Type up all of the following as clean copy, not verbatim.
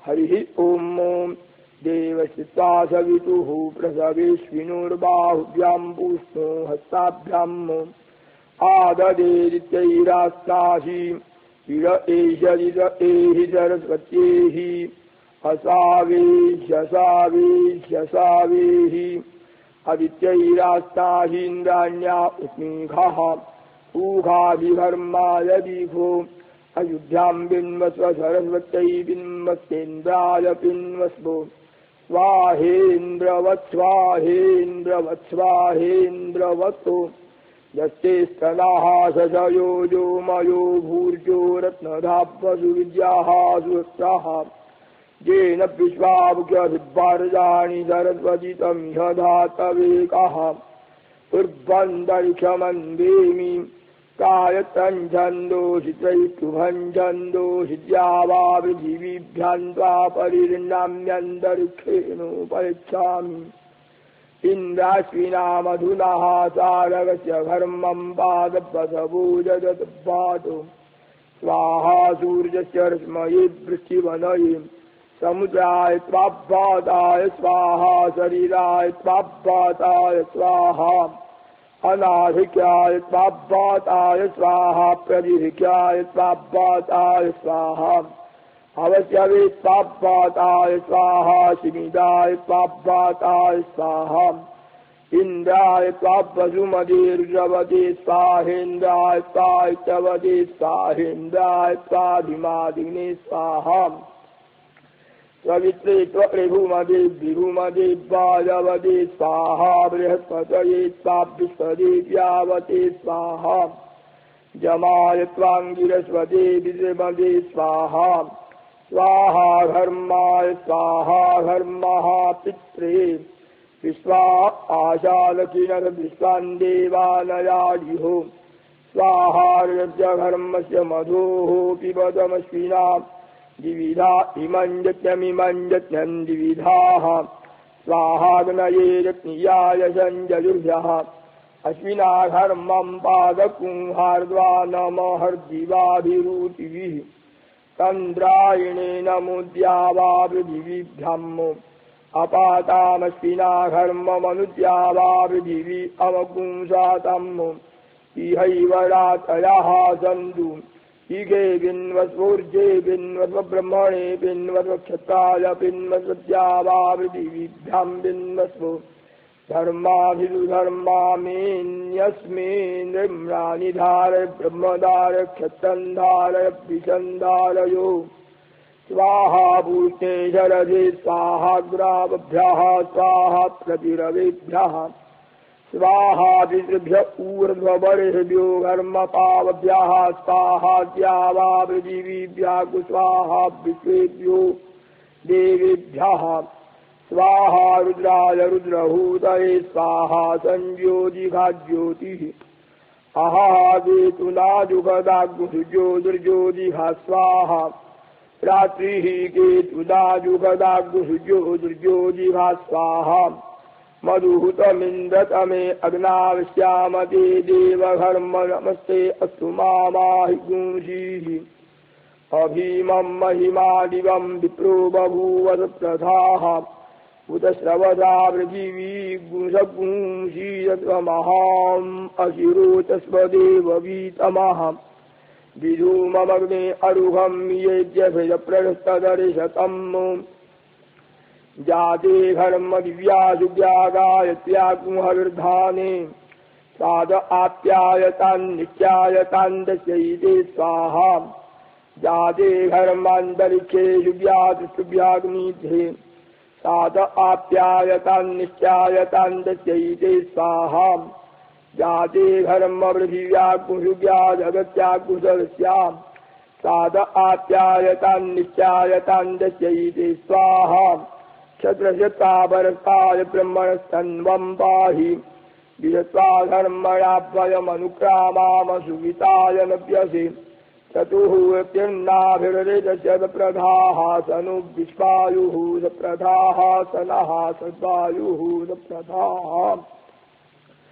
हरिः ॐ देवश्चित्ता सवितुः प्रसवेश्विनोर्बाहुभ्यां पूष्णो हस्ताभ्याम् आददेदित्यैरास्ताहि इद एषदिद एहि सरस्वत्येहि असावेह्यसावेह्यसावेहि अदित्यैरास्ताहीन्द्राण्या उष्मीघः ऊघाभिघर्माय दीघो अयुध्यां बिन्वस्व सरस्वत्यै बिन्वस्तेन्द्राय बिन्वस्वो स्वाहेन्द्रवत् स्वाहेन्द्रवत् स्वाहेन्द्रवत् यस्ते स्तनाः सजयो जो मयो भूर्जो रत्नधाप्वसु विद्याः सुवत्साः येन विश्वावृक्षभिर्वार्जानि सरस्वतितमिह धातवेकः उर्वन्तरिक्षमन्देमि कायतञ्छन्दोषि त्रैष्टुभञ्छन्दोषि द्यावा पृथिवीभ्यां त्वा परिणाम्यन्तरिक्षेणोपरिच्छामि इन्द्राश्विनामधुनः सारगस्य घर्मं पादपसभूजदपातु स्वाहा सूर्यस्य रश्मये वृष्टिवनये समुद्राय त्वाभ्याताय स्वाहा शरीराय त्वाभ्याताय स्वाहा अनाधिक्याय त्वाभ्याताय स्वाहा प्रदिधिक्याय त्वाभ्याताय स्वाहा अवश्यवे त्वाभ्याताय स्वाहा शिमिदाय त्वाभ्याताय स्वाहा इन्द्राय त्वाभ्यसुमतिर्जवते स्वाहेन्द्राय त्वायचवते स्वाहेन्द्राय त्वाधिमादिने स्वाहा सवित्रे त्वभूमदे विभूमदे वायवते स्वाहा बृहस्पतये त्वाभ्युष्पदेव्यावते स्वाहा जमाय त्वाङ्गिरस्वते विद्रमदे स्वाहा स्वाहा घर्माय स्वाहा घर्मः पित्रे विश्वा आशालकिनर विश्वान् देवानयाजिहो स्वाहा घर्मस्य मधोः पिबदमश्विना द्विविधा इमं यज्ञमिमं द्विविधाः स्वाहाग्नये रत्नीयाय सञ्जयुर्भ्यः अश्विना घर्मं पादकुंहार्द्वा नमहर्दिवाभिरुचिभिः चन्द्रायणे नमो द्यावा पृथिवीभ्याम् अपातामश्विना घर्ममनुद्यावा पृथिवी अवपुंसातम् इहैव रातयः सन्तु इगे बिन्वस्वोर्जे बिन्वस्वब्रह्मणे बिन्वस्वक्षत्राय बिन्वस्वद्यावा पृथिवीभ्यां बिन्वस्वो धर्माभिधर्मामेन्यस्मिन् नृम्णानि धारय ब्रह्मधारय क्षत्रन्धारय विषन्धारयो स्वाहा पूष्णे शरदे स्वाहाग्रावभ्यः स्वाहा प्रतिरवेभ्यः स्वाहा पितृभ्य ऊर्ध्वबर्हिभ्यो घर्मपावभ्यः स्वाहा द्यावा पृथिवीभ्यः कुस्वाहा विश्वेभ्यो देवेभ्यः स्वाहा रुद्राय रुद्रहूतये स्वाहा संज्योतिघाज्योतिः अहावेतुनाजुगदाग्जुज्योतिर्ज्योतिघा स्वाहा रात्रिः केतुनाजुगदाग्जुज्योतिर्ज्योतिघा स्वाहा मधुहुतमिन्द्रतमे अग्नावश्यामते देवघर्म नमस्ते अस्तु मामाहि गुंसीः अभीमं महिमादिवं विप्रो बभूव प्रथाः उतश्रवदा पृथिवी गुंसगुंसीयत्वमहाम् अशिरोचस्वदेव वीतमः विधूममग्ने अरुहं येज्यभिजप्रस्थदर्शतम् जाते घर्म दिव्यासुव्या गायत्र्यागुहविर्धाने साद आप्यायतान्नित्यायतान् दशयिते स्वाहा जाते घर्मान्तरिक्षेषु व्यासुभ्याग्निधे साद आप्यायतान्नित्यायतान् दशयिते स्वाहा जाते घर्म पृथिव्यागुषुव्या जगत्यागुसरस्याम् साद आप्यायतान्नित्यायतान् दशयिते स्वाहा क्षत्रशतावरताय ब्रह्मणस्तन्वं पाहि विदत्वा धर्मणाभयमनुक्रामामसुविताय नव्यसे चतुःतिर्नाभिरृतशतप्रधाः सनु विश्वायुः सप्रधाः सनः सद्वायुः सप्रधाः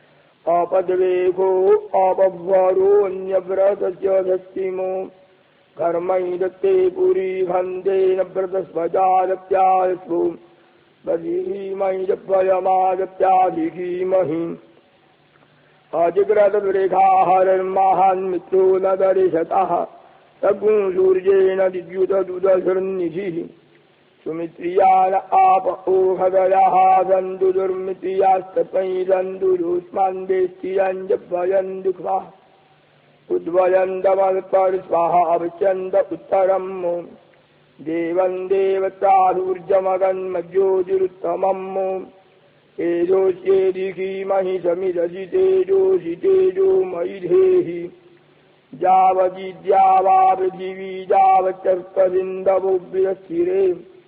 अपद्वेगो अपभ्वरोऽन्यव्रतस्य धस्तिमो कर्मैदत्ते पुरी खन्देन व्रतस्वजादत्यायस्वो बधीमहि जभयमादत्याधिकीमहि अजिग्रतदुरेखाहरन्महान्मित्रो न दर्शतः तगुं सूर्येण दिद्युतदुदधुर्निधिः सुमित्रियान आप ओहदयः सन्तु दुर्मित्रियास्तत्मै सन्तुरुष्मान् वेष्टियञ्जभयन् दुःखः उद्वयन्तमल्पर स्वाहा अवचन्द उत्तरम् देवं देवताधूर्जमगन्मज्योतिरुत्तमम् एजोष्येदिकीमहि समिदधि तेजोषि तेजो मयि धेहि यावदिद्यावा पृथिवी यावच्चर्पसिन्धवो विरस्थिरे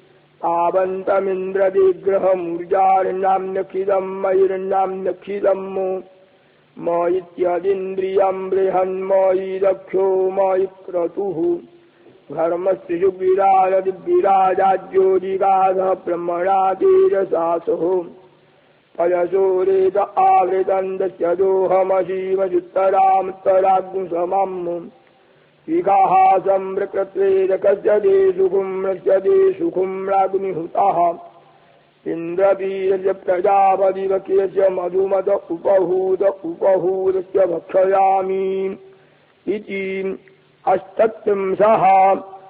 तावन्तमिन्द्रदिग्रहमूर्जार्णाम्यखिलं मयिर्णाम्यखिलम् मयित्यदिन्द्रियं बृहन्मयि दक्षो मयि क्रतुः घर्मस्त्रिजुग्विराजदिग्विराजाज्योतिगाधः ब्रह्मणा तेजसासुः पयसोरेत आवृतं दस्य दोहमशीवजुत्तरामुत्तराग्निसमम् विगाः सम्प्रकृत्वेदकस्य दे सुखुं रस्य दे सुखुं राग्निहुतः इन्द्रवीर्य प्रजापतिवक्यस्य मधुमत उपहूतस्य भक्षयामि इति 38